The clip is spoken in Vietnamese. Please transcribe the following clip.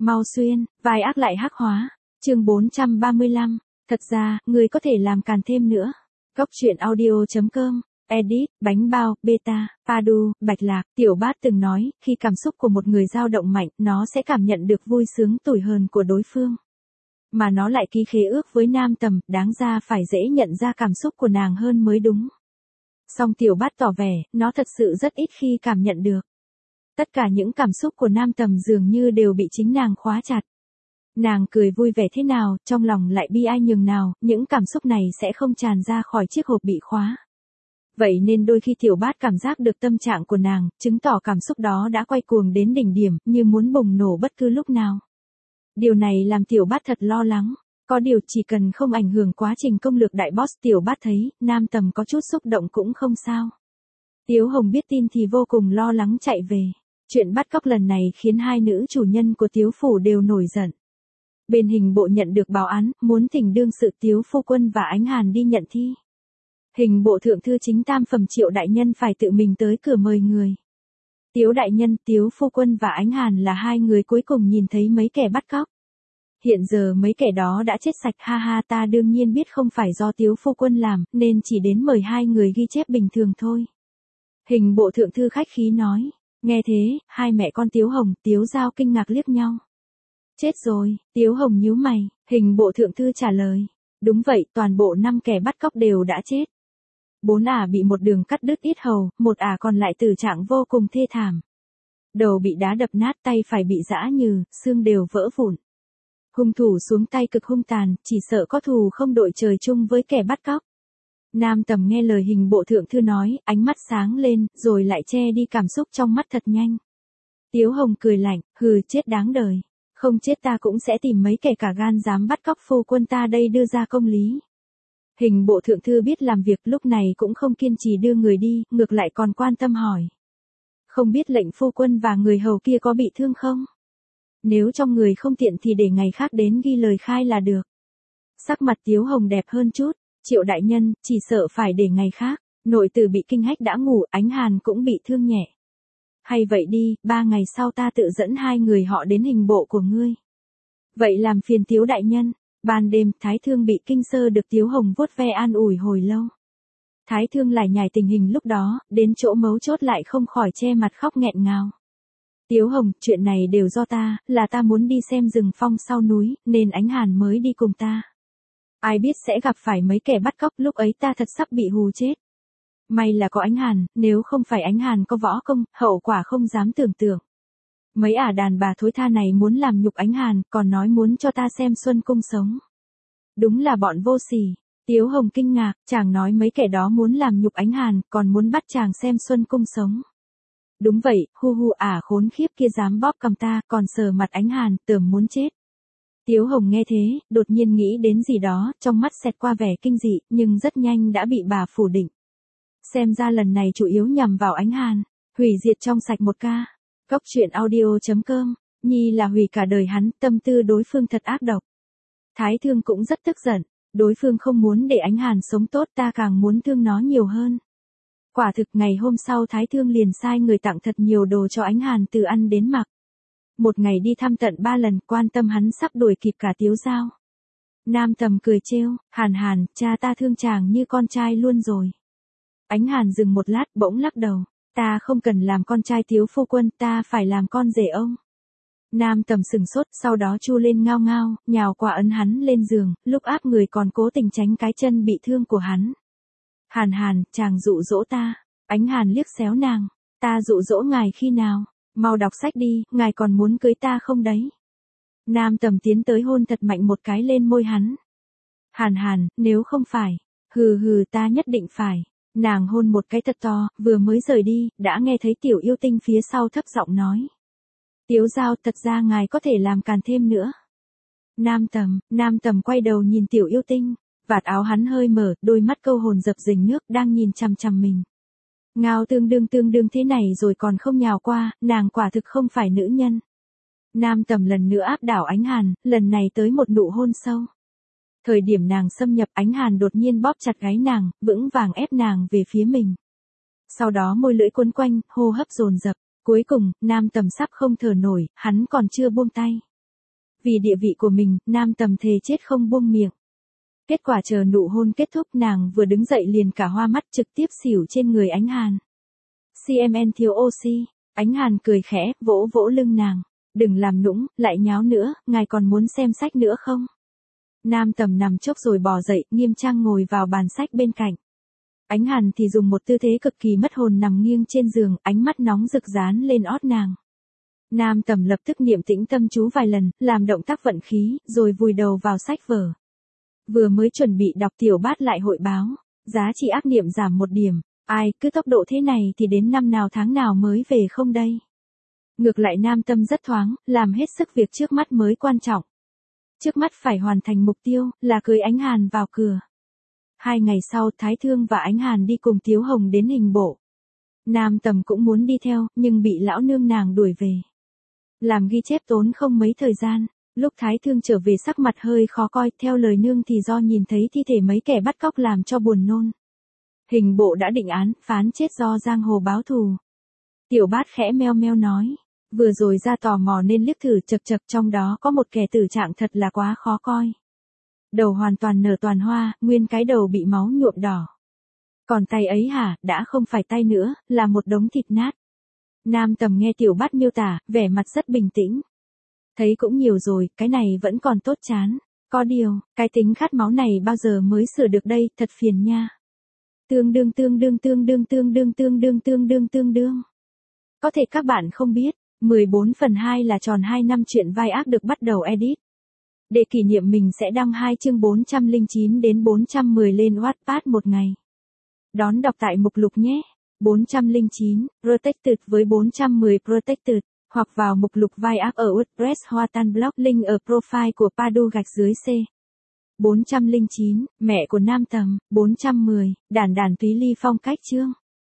Mau xuyên, vai ác lại hắc hóa. Chương 435. Thật ra, người có thể làm càn thêm nữa. Góc truyện audio.com. Edit, bánh bao, beta, Padu, Bạch Lạc. Tiểu Bát từng nói, khi cảm xúc của một người dao động mạnh, nó sẽ cảm nhận được vui sướng tủi hờn của đối phương. Mà nó lại ký khế ước với Nam Tầm, đáng ra phải dễ nhận ra cảm xúc của nàng hơn mới đúng. Song Tiểu Bát tỏ vẻ, nó thật sự rất ít khi cảm nhận được. Tất cả những cảm xúc của Nam Tầm dường như đều bị chính nàng khóa chặt. Nàng cười vui vẻ thế nào, trong lòng lại bi ai nhường nào, những cảm xúc này sẽ không tràn ra khỏi chiếc hộp bị khóa. Vậy nên đôi khi Tiểu Bát cảm giác được tâm trạng của nàng, chứng tỏ cảm xúc đó đã quay cuồng đến đỉnh điểm, như muốn bùng nổ bất cứ lúc nào. Điều này làm Tiểu Bát thật lo lắng. Có điều chỉ cần không ảnh hưởng quá trình công lược đại boss, Tiểu Bát thấy, Nam Tầm có chút xúc động cũng không sao. Tiếu Hồng biết tin thì vô cùng lo lắng chạy về. Chuyện bắt cóc lần này khiến hai nữ chủ nhân của Tiếu Phủ đều nổi giận. Bên hình bộ nhận được báo án, muốn thỉnh đương sự Tiếu Phu Quân và Ánh Hàn đi nhận thi. Hình bộ thượng thư chính tam phẩm Triệu đại nhân phải tự mình tới cửa mời người. Tiếu đại nhân, Tiếu Phu Quân và Ánh Hàn là hai người cuối cùng nhìn thấy mấy kẻ bắt cóc. Hiện giờ mấy kẻ đó đã chết sạch, ha ha, ta đương nhiên biết không phải do Tiếu Phu Quân làm, nên chỉ đến mời hai người ghi chép bình thường thôi. Hình bộ thượng thư khách khí nói. Nghe thế, hai mẹ con Tiếu Hồng, Tiếu Giao kinh ngạc liếc nhau. Chết rồi, Tiếu Hồng nhíu mày, hình bộ thượng thư trả lời. Đúng vậy, toàn bộ 5 kẻ bắt cóc đều đã chết. 4 ả bị một đường cắt đứt yết hầu, 1 ả còn lại tử trạng vô cùng thê thảm. Đầu bị đá đập nát, tay phải bị giã nhừ, xương đều vỡ vụn. Hung thủ xuống tay cực hung tàn, chỉ sợ có thù không đội trời chung với kẻ bắt cóc. Nam Tầm nghe lời hình bộ thượng thư nói, ánh mắt sáng lên, rồi lại che đi cảm xúc trong mắt thật nhanh. Tiếu Hồng cười lạnh, hừ, chết đáng đời. Không chết ta cũng sẽ tìm mấy kẻ cả gan dám bắt cóc phu quân ta đây đưa ra công lý. Hình bộ thượng thư biết làm việc, lúc này cũng không kiên trì đưa người đi, ngược lại còn quan tâm hỏi. Không biết lệnh phu quân và người hầu kia có bị thương không? Nếu trong người không tiện thì để ngày khác đến ghi lời khai là được. Sắc mặt Tiếu Hồng đẹp hơn chút. Triệu đại nhân, chỉ sợ phải để ngày khác. Nội tử bị kinh hách đã ngủ, Ánh Hàn cũng bị thương nhẹ. Hay vậy đi, 3 ngày sau ta tự dẫn hai người họ đến hình bộ của ngươi. Vậy làm phiền Tiếu đại nhân. Ban đêm, Thái Thương bị kinh sơ được Tiếu Hồng vuốt ve an ủi hồi lâu. Thái Thương lại nhải tình hình lúc đó, đến chỗ mấu chốt lại không khỏi che mặt khóc nghẹn ngào. Tiếu Hồng, chuyện này đều do ta, là ta muốn đi xem rừng phong sau núi, nên Ánh Hàn mới đi cùng ta. Ai biết sẽ gặp phải mấy kẻ bắt cóc, lúc ấy ta thật sắp bị hù chết. May là có Ánh Hàn, nếu không phải Ánh Hàn có võ công, hậu quả không dám tưởng tượng. Mấy ả đàn bà thối tha này muốn làm nhục Ánh Hàn, còn nói muốn cho ta xem Xuân Cung sống. Đúng là bọn vô sỉ. Tiếu Hồng kinh ngạc, chàng nói mấy kẻ đó muốn làm nhục Ánh Hàn, còn muốn bắt chàng xem Xuân Cung sống. Đúng vậy, hu hu, ả khốn khiếp kia dám bóp cầm ta, còn sờ mặt Ánh Hàn, tưởng muốn chết. Tiếu Hồng nghe thế, đột nhiên nghĩ đến gì đó, trong mắt xẹt qua vẻ kinh dị, nhưng rất nhanh đã bị bà phủ định. Xem ra lần này chủ yếu nhằm vào Ánh Hàn, hủy diệt trong sạch một ca. Góc truyện audio.com, Nhi là hủy cả đời hắn, tâm tư đối phương thật ác độc. Thái Thương cũng rất tức giận, đối phương không muốn để Ánh Hàn sống tốt, ta càng muốn thương nó nhiều hơn. Quả thực ngày hôm sau Thái Thương liền sai người tặng thật nhiều đồ cho Ánh Hàn từ ăn đến mặc. Một ngày đi thăm tận 3 lần, quan tâm hắn sắp đuổi kịp cả Tiếu Giao. Nam Tầm cười trêu, Hàn Hàn, cha ta thương chàng như con trai luôn rồi. Ánh Hàn dừng một lát, bỗng lắc đầu, ta không cần làm con trai Tiếu Phu Quân, ta phải làm con rể ông. Nam Tầm sừng sốt, sau đó chu lên ngao ngao, nhào qua ấn hắn lên giường, lúc áp người còn cố tình tránh cái chân bị thương của hắn. Hàn Hàn, chàng dụ dỗ ta. Ánh Hàn liếc xéo nàng, ta dụ dỗ ngài khi nào? Mau đọc sách đi, ngài còn muốn cưới ta không đấy? Nam Tầm tiến tới hôn thật mạnh một cái lên môi hắn. Hàn Hàn, nếu không phải, hừ hừ, ta nhất định phải. Nàng hôn một cái thật to, vừa mới rời đi, đã nghe thấy Tiểu Yêu Tinh phía sau thấp giọng nói. Tiếu Giao, thật ra ngài có thể làm càn thêm nữa. Nam Tầm quay đầu nhìn Tiểu Yêu Tinh, vạt áo hắn hơi mở, đôi mắt câu hồn dập dình nước đang nhìn chằm chằm mình. Ngao tương đương thế này rồi còn không nhào qua, nàng quả thực không phải nữ nhân. Nam Tầm lần nữa áp đảo Ánh Hàn, lần này tới một nụ hôn sâu. Thời điểm nàng xâm nhập, Ánh Hàn đột nhiên bóp chặt gáy nàng, vững vàng ép nàng về phía mình. Sau đó môi lưỡi quấn quanh, hô hấp dồn dập. Cuối cùng, Nam Tầm sắp không thở nổi, hắn còn chưa buông tay. Vì địa vị của mình, Nam Tầm thề chết không buông miệng. Kết quả chờ nụ hôn kết thúc nàng vừa đứng dậy liền cả hoa mắt trực tiếp xỉu trên người Ánh Hàn. CMN thiếu oxy, Ánh Hàn cười khẽ, vỗ vỗ lưng nàng. Đừng làm nũng, lại nháo nữa, ngài còn muốn xem sách nữa không? Nam Tầm nằm chốc rồi bò dậy, nghiêm trang ngồi vào bàn sách bên cạnh. Ánh Hàn thì dùng một tư thế cực kỳ mất hồn nằm nghiêng trên giường, ánh mắt nóng rực dán lên ót nàng. Nam Tầm lập tức niệm tĩnh tâm chú vài lần, làm động tác vận khí, rồi vùi đầu vào sách vở. Vừa mới chuẩn bị đọc Tiểu Bát lại hội báo, giá trị ác niệm giảm 1 điểm, ai, cứ tốc độ thế này thì đến năm nào tháng nào mới về không đây? Ngược lại Nam Tâm rất thoáng, làm hết sức việc trước mắt mới quan trọng. Trước mắt phải hoàn thành mục tiêu, là cưới Ánh Hàn vào cửa. 2 ngày sau Thái Thương và Ánh Hàn đi cùng Tiếu Hồng đến Hình Bộ. Nam Tầm cũng muốn đi theo, nhưng bị lão nương nàng đuổi về. Làm ghi chép tốn không mấy thời gian, lúc Thái Thương trở về sắc mặt hơi khó coi, theo lời nương thì do nhìn thấy thi thể mấy kẻ bắt cóc làm cho buồn nôn. Hình Bộ đã định án, phán chết do giang hồ báo thù. Tiểu Bát khẽ meo meo nói, vừa rồi ra tò mò nên liếc thử chật chật, trong đó có một kẻ tử trạng thật là quá khó coi. Đầu hoàn toàn nở toàn hoa, nguyên cái đầu bị máu nhuộm đỏ. Còn tay ấy hả, đã không phải tay nữa, là một đống thịt nát. Nam Tầm nghe Tiểu Bát miêu tả, vẻ mặt rất bình tĩnh. Thấy cũng nhiều rồi, cái này vẫn còn tốt chán. Có điều, cái tính khát máu này bao giờ mới sửa được đây, thật phiền nha. Tương đương. Có thể các bạn không biết, 14/2 là tròn 2 năm chuyện vai ác được bắt đầu edit. Để kỷ niệm mình sẽ đăng 2 chương 409 đến 410 lên Wattpad một ngày. Đón đọc tại mục lục nhé. 409, Protected với 410 Protected, hoặc vào mục lục vai ác ở WordPress Hoa Tan Blog, link ở profile của Padu_C. 409, mẹ của Nam Tầm, 410, đàn Túy Ly phong cách chương.